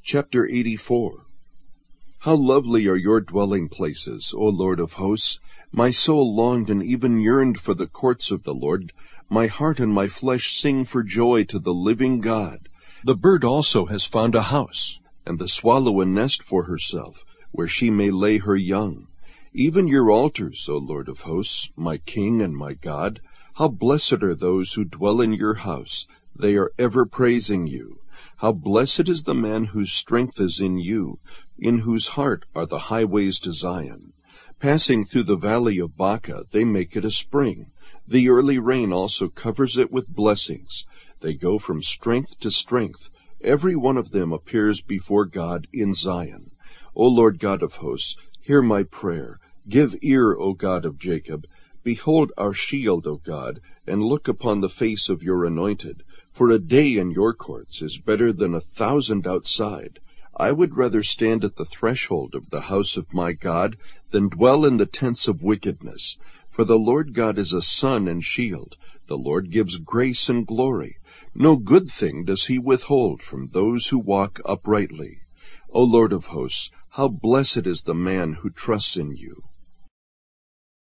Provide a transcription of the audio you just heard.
Chapter 84. How lovely are your dwelling places, O Lord of hosts! My soul longed and even yearned for the courts of the Lord. My heart and my flesh sing for joy to the living God. The bird also has found a house, and the swallow a nest for herself, where she may lay her young. Even your altars, O Lord of hosts, my King and my God, how blessed are those who dwell in your house. They are ever praising you. How blessed is the man whose strength is in you, in whose heart are the highways to Zion. Passing through the valley of Baca, they make it a spring. The early rain also covers it with blessings. They go from strength to strength. Every one of them appears before God in Zion. O Lord God of hosts, hear my prayer. Give ear, O God of Jacob. Behold our shield, O God, and look upon the face of your anointed. For a day in your courts is better than 1,000 outside. I would rather stand at the threshold of the house of my God than dwell in the tents of wickedness. For the Lord God is a sun and shield. The Lord gives grace and glory. No good thing does he withhold from those who walk uprightly. O Lord of hosts, how blessed is the man who trusts in you.